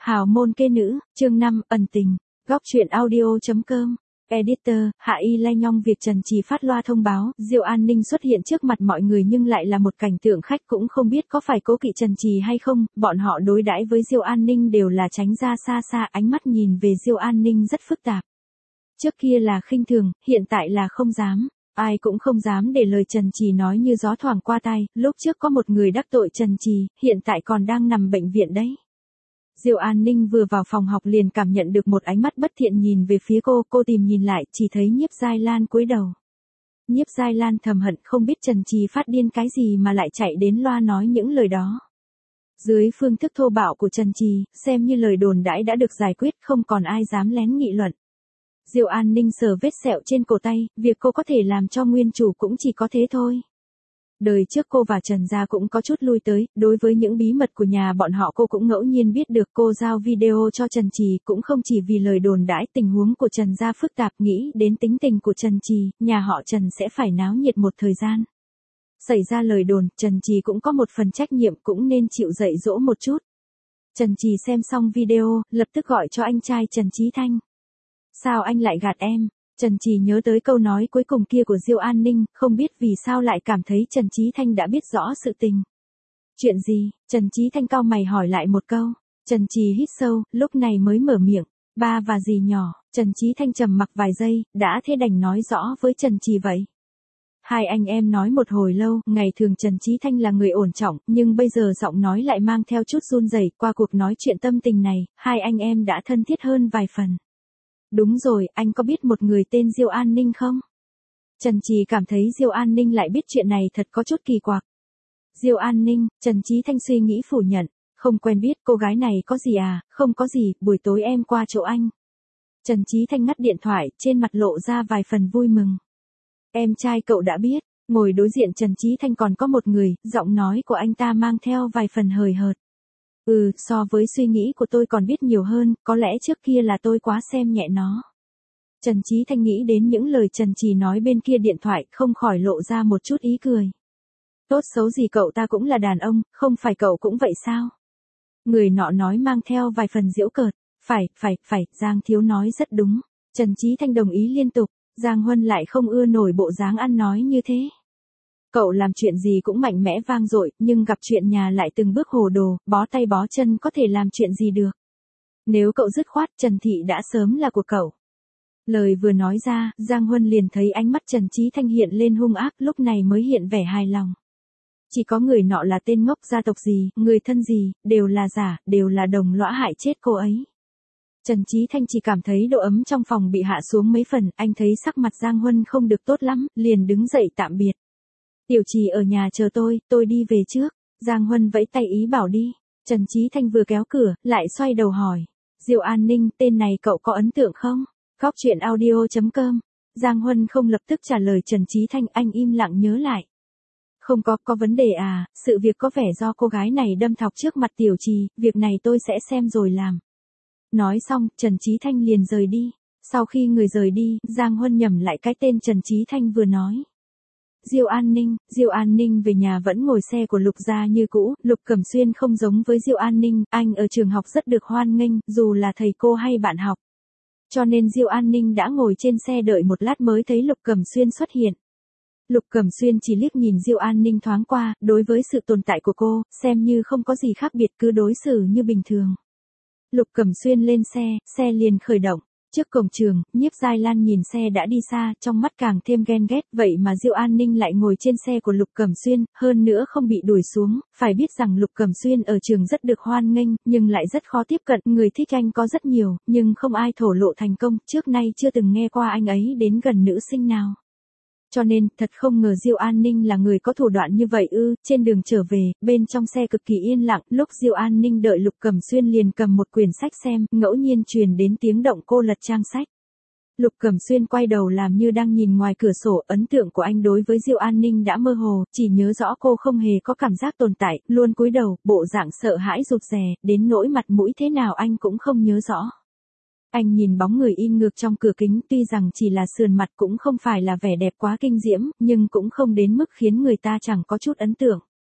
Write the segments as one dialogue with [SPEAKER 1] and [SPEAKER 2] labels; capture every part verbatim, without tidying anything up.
[SPEAKER 1] Hào môn kê nữ, chương năm, ẩn tình, góc truyện audio.com, editor, Hạ Y Lai Nhong việc Trần Trì phát loa thông báo, Diêu An Ninh xuất hiện trước mặt mọi người nhưng lại là một cảnh tượng khách cũng không biết có phải cố kỵ Trần Trì hay không, bọn họ đối đãi với Diêu An Ninh đều là tránh ra xa xa, ánh mắt nhìn về Diêu An Ninh rất phức tạp. Trước kia là khinh thường, hiện tại là không dám. Ai cũng không dám để lời Trần Trì nói như gió thoảng qua tai, lúc trước có một người đắc tội Trần Trì, hiện tại còn đang nằm bệnh viện đấy. Diêu An Ninh vừa vào phòng học liền cảm nhận được một ánh mắt bất thiện nhìn về phía cô, cô tìm nhìn lại, chỉ thấy Nhiếp Giai Lan cúi đầu. Nhiếp Giai Lan thầm hận không biết Trần Trì phát điên cái gì mà lại chạy đến loa nói những lời đó. Dưới phương thức thô bạo của Trần Trì, xem như lời đồn đãi đã được giải quyết, không còn ai dám lén nghị luận. Diêu An Ninh sờ vết sẹo trên cổ tay, việc cô có thể làm cho nguyên chủ cũng chỉ có thế thôi. Đời trước cô và Trần gia cũng có chút lui tới, đối với những bí mật của nhà bọn họ cô cũng ngẫu nhiên biết được. Cô giao video cho Trần Trì cũng không chỉ vì lời đồn đãi, tình huống của Trần gia phức tạp, nghĩ đến tính tình của Trần Trì, nhà họ Trần sẽ phải náo nhiệt một thời gian. Xảy ra lời đồn, Trần Trì cũng có một phần trách nhiệm, cũng nên chịu dạy dỗ một chút. Trần Trì xem xong video, lập tức gọi cho anh trai Trần Chí Thanh. Sao anh lại gạt em? Trần Trì nhớ tới câu nói cuối cùng kia của Diêu An Ninh, không biết vì sao lại cảm thấy Trần Chí Thanh đã biết rõ sự tình. Chuyện gì? Trần Chí Thanh cau mày hỏi lại một câu. Trần Trì hít sâu, lúc này mới mở miệng. Ba và dì nhỏ. Trần Chí Thanh trầm mặc vài giây, đã thế đành nói rõ với Trần Trì vậy. Hai anh em nói một hồi lâu, ngày thường Trần Chí Thanh là người ổn trọng, nhưng bây giờ giọng nói lại mang theo chút run rẩy. Qua cuộc nói chuyện tâm tình này, hai anh em đã thân thiết hơn vài phần. Đúng rồi, anh có biết một người tên Diêu An Ninh không? Trần Trì cảm thấy Diêu An Ninh lại biết chuyện này thật có chút kỳ quặc. Diêu An Ninh, Trần Chí Thanh suy nghĩ phủ nhận, không quen biết. Cô gái này có gì à? Không có gì, buổi tối em qua chỗ anh. Trần Chí Thanh ngắt điện thoại, trên mặt lộ ra vài phần vui mừng. Em trai cậu đã biết. Ngồi đối diện Trần Chí Thanh còn có một người, giọng nói của anh ta mang theo vài phần hời hợt. Ừ, so với suy nghĩ của tôi còn biết nhiều hơn, có lẽ trước kia là tôi quá xem nhẹ nó. Trần Chí Thanh nghĩ đến những lời Trần Trì nói bên kia điện thoại, không khỏi lộ ra một chút ý cười. Tốt xấu gì cậu ta cũng là đàn ông, không phải cậu cũng vậy sao? Người nọ nói mang theo vài phần giễu cợt. Phải, phải, phải, Giang Thiếu nói rất đúng. Trần Chí Thanh đồng ý liên tục, Giang Huân lại không ưa nổi bộ dáng ăn nói như thế. Cậu làm chuyện gì cũng mạnh mẽ vang dội, nhưng gặp chuyện nhà lại từng bước hồ đồ, bó tay bó chân, có thể làm chuyện gì được. Nếu cậu dứt khoát, Trần Thị đã sớm là của cậu. Lời vừa nói ra, Giang Huân liền thấy ánh mắt Trần Chí Thanh hiện lên hung ác, lúc này mới hiện vẻ hài lòng. Chỉ có người nọ là tên ngốc, gia tộc gì, người thân gì, đều là giả, đều là đồng lõa hại chết cô ấy. Trần Chí Thanh chỉ cảm thấy độ ấm trong phòng bị hạ xuống mấy phần, anh thấy sắc mặt Giang Huân không được tốt lắm, liền đứng dậy tạm biệt. Tiểu Trì ở nhà chờ tôi, tôi đi về trước. Giang Huân vẫy tay ý bảo đi. Trần Chí Thanh vừa kéo cửa, lại xoay đầu hỏi. Diêu An Ninh, tên này cậu có ấn tượng không? Góc truyện audio.com. Giang Huân không lập tức trả lời Trần Chí Thanh, anh im lặng nhớ lại. Không có, có vấn đề à, sự việc có vẻ do cô gái này đâm thọc trước mặt Tiểu Trì, việc này tôi sẽ xem rồi làm. Nói xong, Trần Chí Thanh liền rời đi. Sau khi người rời đi, Giang Huân nhẩm lại cái tên Trần Chí Thanh vừa nói. Diêu An Ninh, Diêu An Ninh về nhà vẫn ngồi xe của Lục gia như cũ, Lục Cẩm Xuyên không giống với Diêu An Ninh, anh ở trường học rất được hoan nghênh, dù là thầy cô hay bạn học. Cho nên Diêu An Ninh đã ngồi trên xe đợi một lát mới thấy Lục Cẩm Xuyên xuất hiện. Lục Cẩm Xuyên chỉ liếc nhìn Diêu An Ninh thoáng qua, đối với sự tồn tại của cô, xem như không có gì khác biệt, cứ đối xử như bình thường. Lục Cẩm Xuyên lên xe, xe liền khởi động. Trước cổng trường, Nhiếp Giai Lan nhìn xe đã đi xa, trong mắt càng thêm ghen ghét, vậy mà Diêu An Ninh lại ngồi trên xe của Lục Cẩm Xuyên, hơn nữa không bị đuổi xuống, phải biết rằng Lục Cẩm Xuyên ở trường rất được hoan nghênh, nhưng lại rất khó tiếp cận, người thích anh có rất nhiều, nhưng không ai thổ lộ thành công, trước nay chưa từng nghe qua anh ấy đến gần nữ sinh nào. Cho nên, thật không ngờ Diêu An Ninh là người có thủ đoạn như vậy ư. Trên đường trở về, bên trong xe cực kỳ yên lặng, lúc Diêu An Ninh đợi Lục Cẩm Xuyên liền cầm một quyển sách xem, ngẫu nhiên truyền đến tiếng động cô lật trang sách. Lục Cẩm Xuyên quay đầu làm như đang nhìn ngoài cửa sổ, ấn tượng của anh đối với Diêu An Ninh đã mơ hồ, chỉ nhớ rõ cô không hề có cảm giác tồn tại, luôn cúi đầu, bộ dạng sợ hãi rụt rè, đến nỗi mặt mũi thế nào anh cũng không nhớ rõ. Anh nhìn bóng người in ngược trong cửa kính, tuy rằng chỉ là sườn mặt cũng không phải là vẻ đẹp quá kinh diễm, nhưng cũng không đến mức khiến người ta chẳng có chút ấn tượng.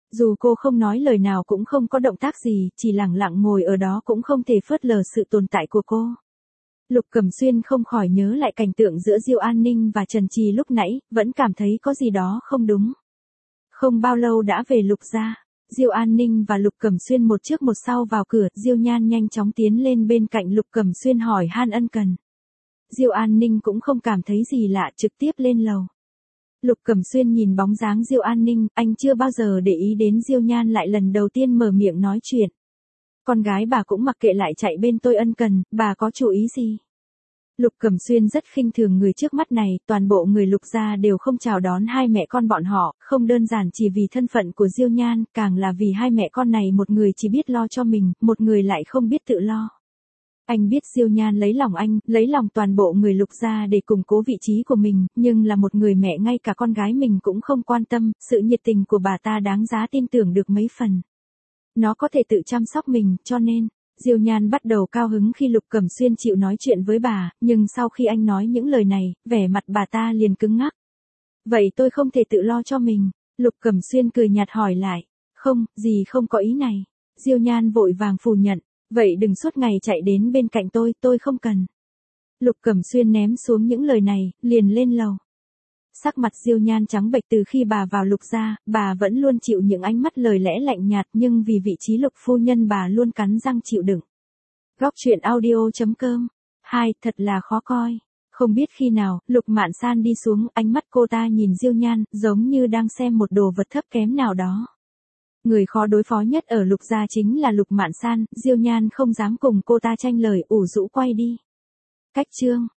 [SPEAKER 1] Dù cô không nói lời nào cũng không có động tác gì, chỉ lặng lặng ngồi ở đó cũng không thể phớt lờ sự tồn tại của cô. Lục Cẩm Xuyên không khỏi nhớ lại cảnh tượng giữa Diêu An Ninh và Trần Trì lúc nãy, vẫn cảm thấy có gì đó không đúng. Không bao lâu đã về Lục gia, Diêu An Ninh và Lục Cẩm Xuyên một trước một sau vào cửa, Diêu Nhan nhanh chóng tiến lên bên cạnh Lục Cẩm Xuyên hỏi han ân cần. Diêu An Ninh cũng không cảm thấy gì lạ, trực tiếp lên lầu. Lục Cẩm Xuyên nhìn bóng dáng Diêu An Ninh, anh chưa bao giờ để ý đến Diêu Nhan lại lần đầu tiên mở miệng nói chuyện. Con gái bà cũng mặc kệ lại chạy bên tôi ân cần, bà có chủ ý gì? Lục Cẩm Xuyên rất khinh thường người trước mắt này, toàn bộ người Lục gia đều không chào đón hai mẹ con bọn họ, không đơn giản chỉ vì thân phận của Diêu Nhan, càng là vì hai mẹ con này một người chỉ biết lo cho mình, một người lại không biết tự lo. Anh biết Diêu Nhan lấy lòng anh, lấy lòng toàn bộ người Lục gia để củng cố vị trí của mình, nhưng là một người mẹ ngay cả con gái mình cũng không quan tâm, sự nhiệt tình của bà ta đáng giá tin tưởng được mấy phần. Nó có thể tự chăm sóc mình, cho nên, Diêu Nhan bắt đầu cao hứng khi Lục Cẩm Xuyên chịu nói chuyện với bà, nhưng sau khi anh nói những lời này, vẻ mặt bà ta liền cứng ngắc. Vậy tôi không thể tự lo cho mình. Lục Cẩm Xuyên cười nhạt hỏi lại. Không, gì không có ý này. Diêu Nhan vội vàng phủ nhận. Vậy đừng suốt ngày chạy đến bên cạnh tôi, tôi không cần. Lục Cẩm Xuyên ném xuống những lời này, liền lên lầu. Sắc mặt Diêu Nhan trắng bệch từ khi bà vào Lục gia, bà vẫn luôn chịu những ánh mắt lời lẽ lạnh nhạt nhưng vì vị trí Lục phu nhân bà luôn cắn răng chịu đựng. Góc truyện audio chấm com. Hai, thật là khó coi. Không biết khi nào, Lục Mạn San đi xuống, ánh mắt cô ta nhìn Diêu Nhan, giống như đang xem một đồ vật thấp kém nào đó. Người khó đối phó nhất ở Lục gia chính là Lục Mạn San, Diêu Nhan không dám cùng cô ta tranh lời, ủ rũ quay đi. Cách chương